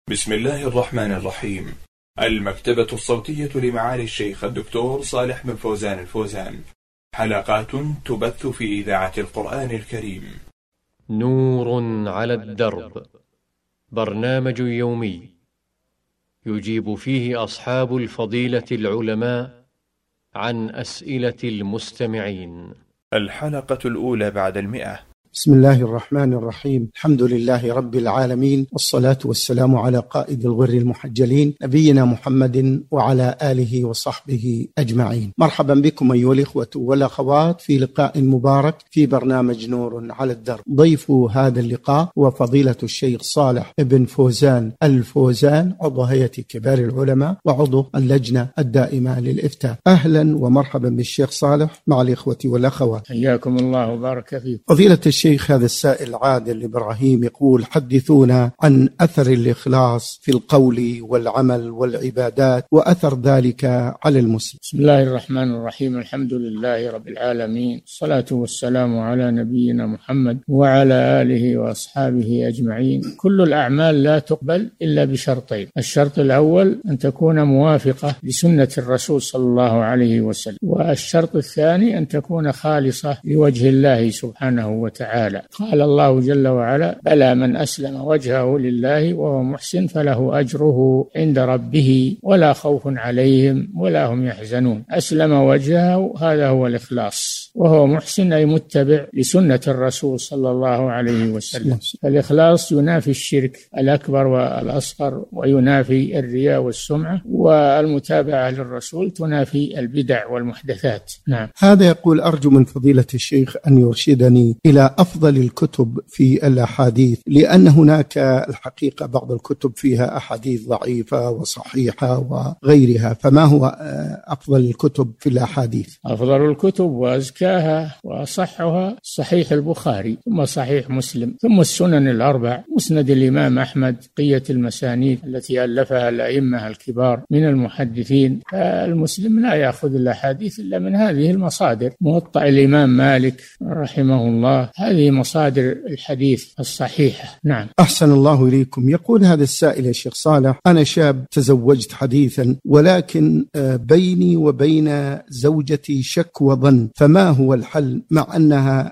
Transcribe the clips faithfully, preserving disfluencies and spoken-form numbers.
بسم الله الرحمن الرحيم. المكتبة الصوتية لمعالي الشيخ الدكتور صالح بن فوزان الفوزان، حلقات تبث في إذاعة القرآن الكريم. نور على الدرب، برنامج يومي يجيب فيه أصحاب الفضيلة العلماء عن أسئلة المستمعين. الحلقة الأولى بعد المئة. بسم الله الرحمن الرحيم. الحمد لله رب العالمين، والصلاة والسلام على قائد الغر المحجلين نبينا محمد وعلى آله وصحبه أجمعين. مرحبا بكم أيها الإخوة والأخوات في لقاء مبارك في برنامج نور على الدرب. ضيف هذا اللقاء هو فضيلة الشيخ صالح بن فوزان الفوزان، عضو هيئة كبار العلماء وعضو اللجنة الدائمة للإفتاء. أهلا ومرحبا بالشيخ صالح مع الإخوة والأخوات. حياكم الله وبارك فيكم. فضيلة الشيخ، هذا السائل عادل إبراهيم يقول: حدثونا عن أثر الإخلاص في القول والعمل والعبادات وأثر ذلك على المسلم. بسم الله الرحمن الرحيم. الحمد لله رب العالمين، الصلاة والسلام على نبينا محمد وعلى آله وأصحابه أجمعين. كل الأعمال لا تقبل إلا بشرطين: الشرط الأول أن تكون موافقة لسنة الرسول صلى الله عليه وسلم، والشرط الثاني أن تكون خالصة لوجه الله سبحانه وتعالى. قال الله جل وعلا: بلى من أسلم وجهه لله وهو محسن فله أجره عند ربه ولا خوف عليهم ولا هم يحزنون. أسلم وجهه، هذا هو الإخلاص، وهو محسن أي متبع لسنة الرسول صلى الله عليه وسلم. فالإخلاص ينافي الشرك الأكبر والأصغر، وينافي الرياء والسمعة، والمتابعة للرسول تنافي البدع والمحدثات. نعم. هذا يقول: أرجو من فضيلة الشيخ أن يرشدني إلى أفضل الكتب في الأحاديث، لأن هناك الحقيقة بعض الكتب فيها أحاديث ضعيفة وصحيحة وغيرها، فما هو أفضل الكتب في الأحاديث؟ أفضل الكتب وأزكاها وأصحها صحيح البخاري، ثم صحيح مسلم، ثم السنن الأربع، مسند الإمام أحمد، بقية المسانيد التي ألفها الأئمة الكبار من المحدثين. فالمسلم لا يأخذ الأحاديث إلا من هذه المصادر. موطأ الإمام مالك رحمه الله، هذه مصادر الحديث الصحيحة. نعم. أحسن الله إليكم. يقول هذا السائل: يا شيخ صالح، أنا شاب تزوجت حديثا، ولكن بيني وبين زوجتي شك وظن، فما هو الحل مع أنها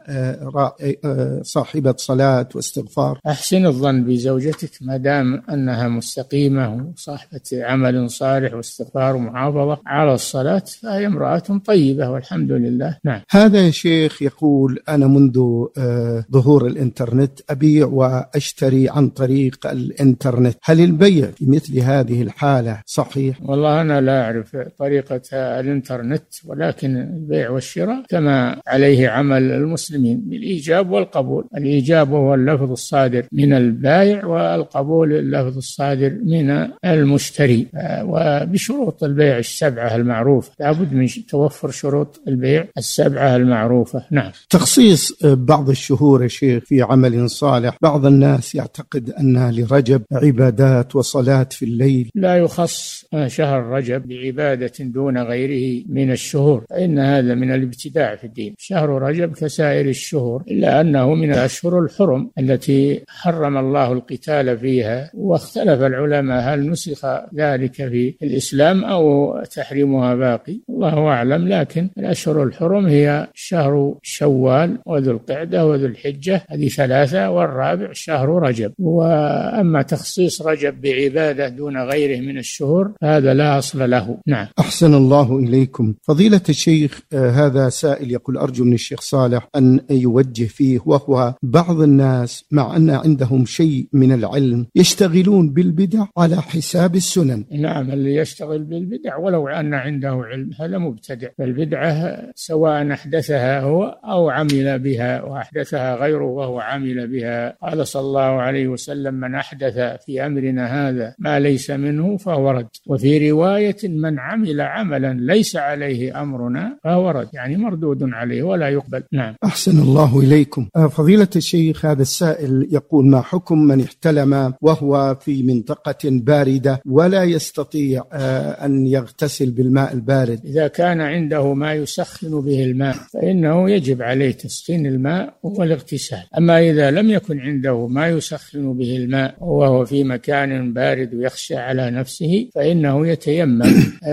صاحبة صلاة واستغفار؟ أحسن الظن بزوجتك ما دام أنها مستقيمة وصاحبة عمل صالح واستغفار ومحافظة على الصلاة، فهي امرأة طيبة والحمد لله. نعم. هذا يا شيخ يقول: أنا منذ ظهور الإنترنت أبيع وأشتري عن طريق الإنترنت، هل البيع في مثل هذه الحالة صحيح؟ والله أنا لا أعرف طريقة الإنترنت، ولكن البيع والشراء كما عليه عمل المسلمين بالإيجاب والقبول. الإيجاب هو اللفظ الصادر من البائع، والقبول اللفظ الصادر من المشتري، وبشروط البيع السبعة المعروفة. لابد من توفر شروط البيع السبعة المعروفة. نعم. تخصيص بعض الشهور يا شيخ في عمل صالح، بعض الناس يعتقد أن لرجب عبادات وصلاة في الليل. لا يخص شهر رجب بعبادة دون غيره من الشهور، فإن هذا من الابتداع في الدين. شهر رجب كسائر الشهور، إلا أنه من الأشهر الحرم التي حرم الله القتال فيها، واختلف العلماء هل نسخ ذلك في الإسلام أو تحريمها باقي، الله أعلم. لكن الأشهر الحرم هي شهر شوال وذو القعدة وذو الحجة، هذه ثلاثة، والرابع شهر رجب. وأما تخصيص رجب بعبادة دون غيره من الشهور هذا لا أصل له. نعم. أحسن الله إليكم. فضيلة الشيخ، هذا سائل يقول: أرجو من الشيخ صالح أن يوجه فيه، وهو بعض الناس مع أن عندهم شيء من العلم يشتغلون بالبدع على حساب السنن. نعم، اللي يشتغل بالبدع ولو أن عنده علم هذا مبتدع. فالبدعة سواء أحدثها هو أو عمل بها وأحدثها غيره وهو عمل بها. قال صلى الله عليه وسلم: من أحدث في أمرنا هذا ما ليس منه فهو رد. وفي رواية: من عمل عملا ليس عليه أمرنا فهو رد، يعني مردود مردود عليه ولا يقبل. نعم. أحسن الله إليكم. فضيلة الشيخ، هذا السائل يقول: ما حكم من احتلم وهو في منطقة باردة ولا يستطيع أن يغتسل بالماء البارد؟ إذا كان عنده ما يسخن به الماء فإنه يجب عليه تسخين الماء والاغتسال. أما إذا لم يكن عنده ما يسخن به الماء وهو في مكان بارد ويخشى على نفسه فإنه يتيمم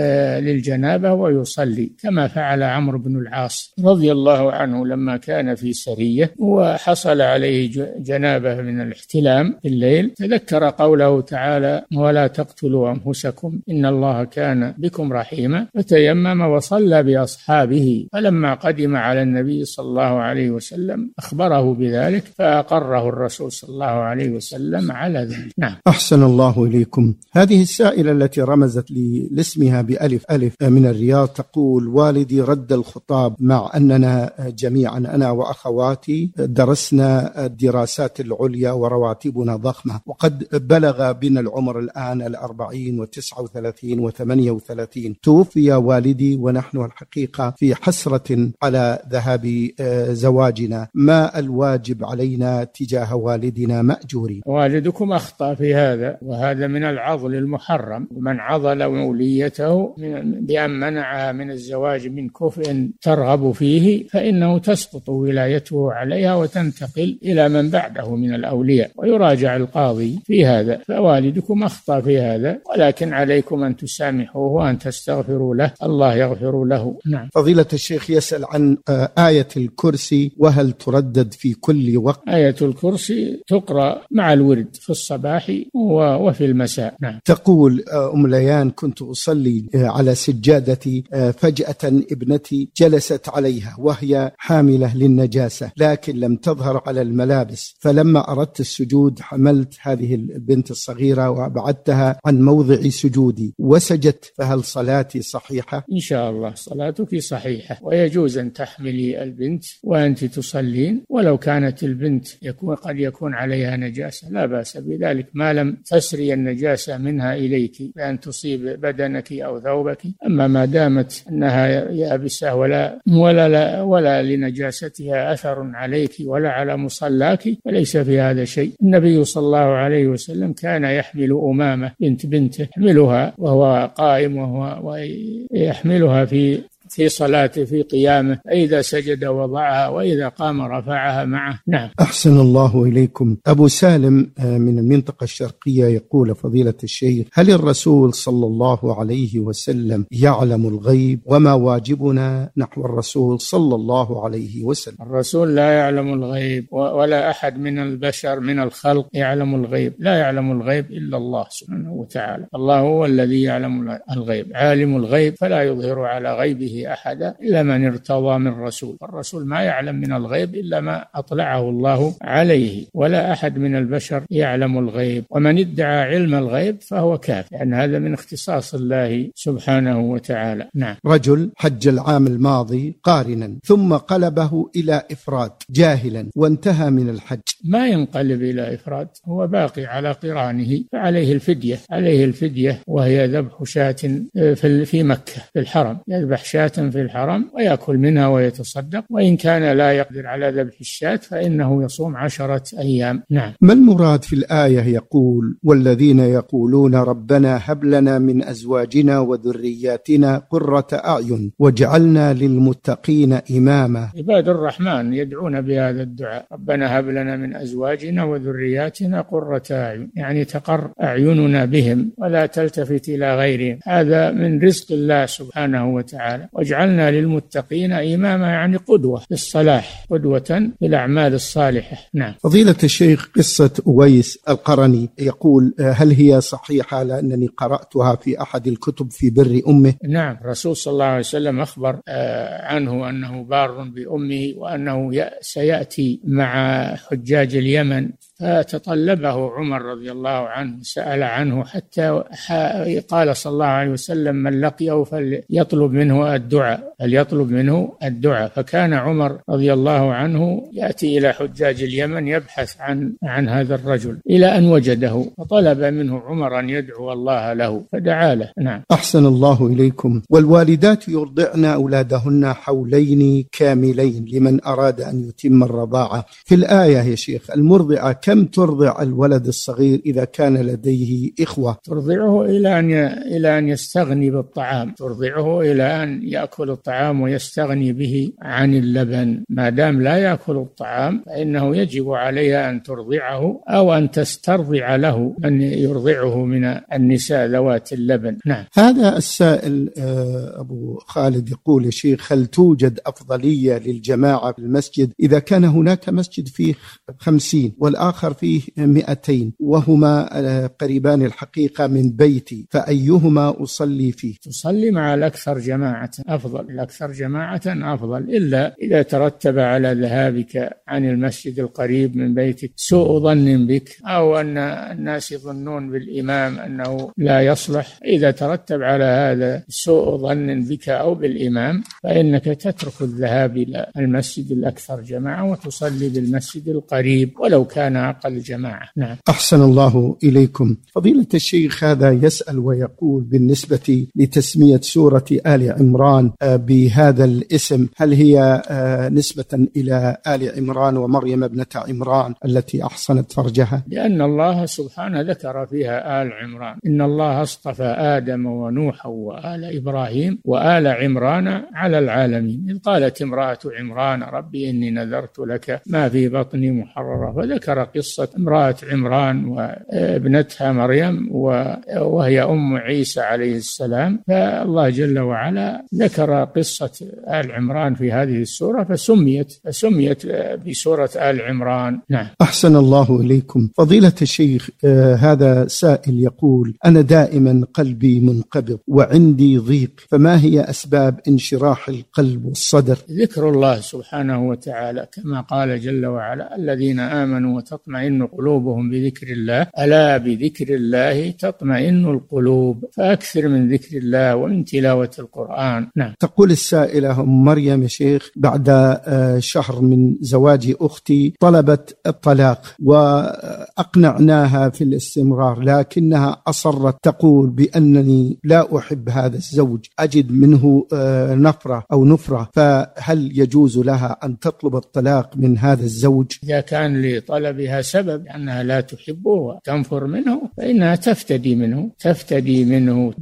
للجنابة ويصلي، كما فعل عمرو بن العاص رضي الله عنه لما كان في سرية وحصل عليه جنابة من الاحتلام في الليل، تذكر قوله تعالى: ولا تقتلوا أنفسكم إن الله كان بكم رحيما، فتيمم وصلى بأصحابه. فلما قدم على النبي صلى الله عليه وسلم أخبره بذلك فأقره الرسول صلى الله عليه وسلم على ذلك. نعم. أحسن الله إليكم. هذه السائلة التي رمزت لاسمها بألف ألف من الرياض تقول: والدي رد الخطاب مع أننا جميعا أنا وأخواتي درسنا الدراسات العليا ورواتبنا ضخمة، وقد بلغ بنا العمر الآن الأربعين وتسعة وثلاثين وثمانية وثلاثين. توفي والدي ونحن الحقيقة في حسرة على ذهاب زواجنا، ما الواجب علينا تجاه والدنا مأجورين؟ والدكم أخطأ في هذا، وهذا من العضل المحرم، ومن عضل موليته بأن منعها من الزواج من كفء ترغب فيه فإنه تسقط ولايته عليها وتنتقل إلى من بعده من الأولياء، ويراجع القاضي في هذا. فوالدكم أخطأ في هذا، ولكن عليكم أن تسامحوه وأن تستغفروا له، الله يغفر له. نعم. فضيلة الشيخ يسأل عن آية الكرسي، وهل تردد في كل وقت؟ آية الكرسي تقرأ مع الورد في الصباح وفي المساء. نعم. تقول أم ليان: كنت أصلي على سجادتي فجأة ابنتي جلست عليها وهي حاملة للنجاسة لكن لم تظهر على الملابس، فلما أردت السجود حملت هذه البنت الصغيرة وأبعدتها عن موضع سجودي وسجدت، فهل صلاتي صحيحة؟ إن شاء الله صلاتك صحيحة، ويجوز أن تحملي البنت وأنت تصلين ولو كانت البنت يكون قد يكون عليها نجاسة، لا بأس بذلك ما لم تسري النجاسة منها إليك بأن تصيب بدنك أو ثوبك. أما ما دامت أنها يابسة ولا ولا لا ولا لنجاستها أثر عليك ولا على مصلاك فليس في هذا شيء. النبي صلى الله عليه وسلم كان يحمل أمامة بنت بنته، يحملها وهو قائم وهو ويحملها في في صلاته في قيامه، إذا سجد وضعها وإذا قام رفعها معه. نعم. أحسن الله إليكم. أبو سالم من المنطقة الشرقية يقول: فضيلة الشيخ، هل الرسول صلى الله عليه وسلم يعلم الغيب؟ وما واجبنا نحو الرسول صلى الله عليه وسلم؟ الرسول لا يعلم الغيب، ولا أحد من البشر من الخلق يعلم الغيب، لا يعلم الغيب إلا الله سبحانه وتعالى. الله هو الذي يعلم الغيب، عالم الغيب فلا يظهر على غيبه أحدا إلا من ارتضى من رسول. الرسول ما يعلم من الغيب إلا ما أطلعه الله عليه، ولا أحد من البشر يعلم الغيب، ومن ادعى علم الغيب فهو كافر، لأن هذا من اختصاص الله سبحانه وتعالى. نعم. رجل حج العام الماضي قارنا ثم قلبه إلى إفراد جاهلا وانتهى من الحج، ما ينقلب إلى إفراد، هو باقي على قرانه، فعليه الفدية، عليه الفدية وهي ذبح شاة في مكة في الحرم، يذبح شاة في الحرم ويأكل منها ويتصدق، وإن كان لا يقدر على ذبح الشاة فإنه يصوم عشرة أيام. نعم. ما المراد في الآية يقول: والذين يقولون ربنا هب لنا من أزواجنا وذرياتنا قرة أعين واجعلنا للمتقين إماما؟ عباد الرحمن يدعون بهذا الدعاء: ربنا هب لنا من أزواجنا وذرياتنا قرة أعين، يعني تقر أعيننا بهم ولا تلتفت إلى غيرهم، هذا من رزق الله سبحانه وتعالى. واجعلنا للمتقين إماما، يعني قدوة في الصلاح، قدوة في الأعمال الصالحة. نعم. فضيلة الشيخ، قصة أويس القرني يقول: هل هي صحيحة؟ لأنني قرأتها في أحد الكتب في بر أمه. نعم. الرسول صلى الله عليه وسلم أخبر عنه أنه بار بأمه، وأنه سيأتي مع حجاج اليمن فتطلبه عمر رضي الله عنه، سأل عنه حتى قال صلى الله عليه وسلم: من لقيه فليطلب منه الدعاء فليطلب منه الدعاء. فكان عمر رضي الله عنه يأتي إلى حجاج اليمن يبحث عن عن هذا الرجل إلى أن وجده، فطلب منه عمر أن يدعو الله له فدعا له. نعم. أحسن الله إليكم. والوالدات يرضعن أولادهن حولين كاملين لمن أراد أن يتم الرضاعة. في الآية يا شيخ المرضعة كم ترضع الولد الصغير إذا كان لديه إخوة؟ ترضعه إلى أن إلى أن يستغني بالطعام، ترضعه إلى أن يأكل الطعام ويستغني به عن اللبن. ما دام لا يأكل الطعام فإنه يجب عليها أن ترضعه أو أن تسترضع له أن يرضعه من النساء ذوات اللبن. نعم. هذا السائل أبو خالد يقول: يا شيخ هل توجد أفضلية للجماعة في المسجد إذا كان هناك مسجد فيه خمسين والآخر فيه مئتين وهما قريبان الحقيقة من بيتي، فأيهما أصلي فيه؟ تصلي مع الأكثر جماعة أفضل، الأكثر جماعة أفضل، إلا إذا ترتب على ذهابك عن المسجد القريب من بيتك سوء ظن بك أو أن الناس يظنون بالإمام أنه لا يصلح. إذا ترتب على هذا سوء ظن بك أو بالإمام فإنك تترك الذهاب إلى المسجد الأكثر جماعة وتصلي بالمسجد القريب ولو كان أقل جماعة. نعم. أحسن الله إليكم. فضيلة الشيخ هذا يسأل ويقول: بالنسبة لتسمية سورة آل عمران بهذا الاسم، هل هي نسبة إلى آل عمران ومريم ابنة عمران التي أحصنت فرجها؟ لأن الله سبحانه ذكر فيها آل عمران: إن الله اصطفى آدم ونوحا وآل إبراهيم وآل عمران على العالمين. إذ قالت امرأة عمران: ربي إني نذرت لك ما في بطني محررة. فذكر قصة امرأة عمران وابنتها مريم وهي أم عيسى عليه السلام. فالله جل وعلا ذكر قصة آل عمران في هذه السورة فسميت فسميت بسورة آل عمران. نعم. أحسن الله إليكم. فضيلة الشيخ آه هذا سائل يقول: أنا دائما قلبي منقبض وعندي ضيق، فما هي أسباب انشراح القلب والصدر؟ ذكر الله سبحانه وتعالى كما قال جل وعلا: الذين آمنوا وتطمئن قلوبهم بذكر الله ألا بذكر الله تطمئن القلوب. فأكثر من ذكر الله ومن تلاوة القرآن. نعم. تقول السائلة أم مريم: يا شيخ بعد شهر من زواج أختي طلبت الطلاق وأقنعناها في الاستمرار، لكنها أصرت تقول بأنني لا أحب هذا الزوج، أجد منه نفرة أو نفرة، فهل يجوز لها أن تطلب الطلاق من هذا الزوج؟ إذا كان لطلبها سبب أنها لا تحبه وتنفر منه فإنها تفتدي منه تفتدي منه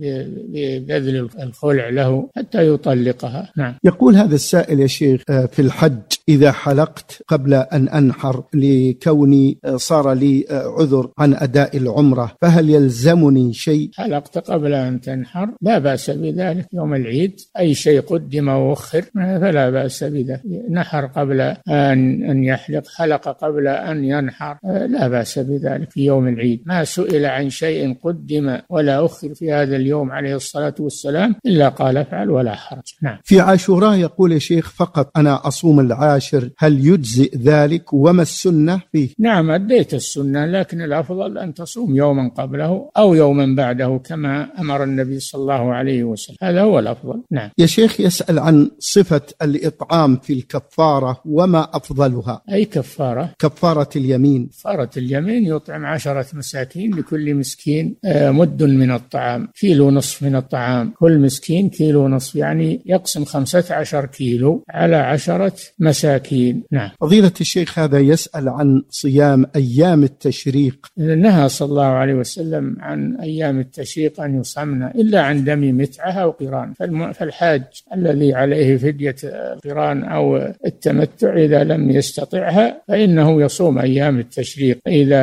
ببذل الخلع له حتى يطلقها. نعم. يقول هذا السائل: يا شيخ في الحج إذا حلقت قبل أن أنحر لكوني صار لي عذر عن أداء العمرة فهل يلزمني شيء؟ حلقت قبل أن تنحر لا بأس بذلك. يوم العيد أي شيء قدم وأخر فلا بأس بذلك. نحر قبل أن أن يحلق، حلق قبل أن ينحر، لا بأس بذلك في يوم العيد. ما سئل عن شيء قدم ولا أخر في هذا اليوم عليه الصلاة والسلام إلا قال افعل ولا حرج. نعم. في عاشوراء يقول: يا شيخ فقط أنا أصوم العاشر، هل يجزئ ذلك وما السنة فيه؟ نعم أديت السنة، لكن الأفضل أن تصوم يوما قبله أو يوما بعده كما أمر النبي صلى الله عليه وسلم، هذا هو الأفضل. نعم. يا شيخ يسأل عن صفة الإطعام في الكفارة وما أفضلها. أي كفارة؟ كفارة اليمين. كفارة اليمين يطعم عشرة مساكين، لكل مسكين مد من الطعام، كيلو نصف من الطعام، كل مسكين كيلو نصف، يعني يقسم خمسة عشر كيلو على عشرة مساكين. نعم. فضيلة الشيخ هذا يسأل عن صيام أيام التشريق. نهى صلى الله عليه وسلم عن أيام التشريق أن يصمن إلا عن دم متعة أو قران. فالحاج الذي عليه فدية قران أو التمتع إذا لم يستطعها فإنه يصوم أيام التشريق إذا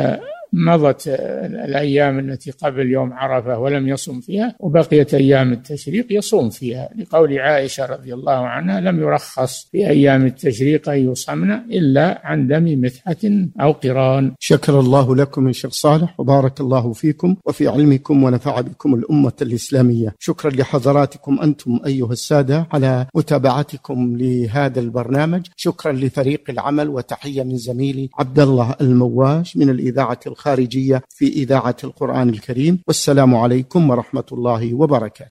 مضت الأيام التي قبل يوم عرفة ولم يصم فيها، وبقيت أيام التشريق يصوم فيها، لقول عائشة رضي الله عنها: لم يرخص في أيام التشريق أن يصمن إلا عن دم متحة أو قران. شكر الله لكم يا شيخ صالح، وبارك الله فيكم وفي علمكم، ونفع بكم الأمة الإسلامية. شكرا لحضراتكم أنتم أيها السادة على متابعتكم لهذا البرنامج. شكرا لفريق العمل، وتحية من زميلي عبد الله المواش من الإذاعة الخارجية في إذاعة القرآن الكريم. والسلام عليكم ورحمة الله وبركاته.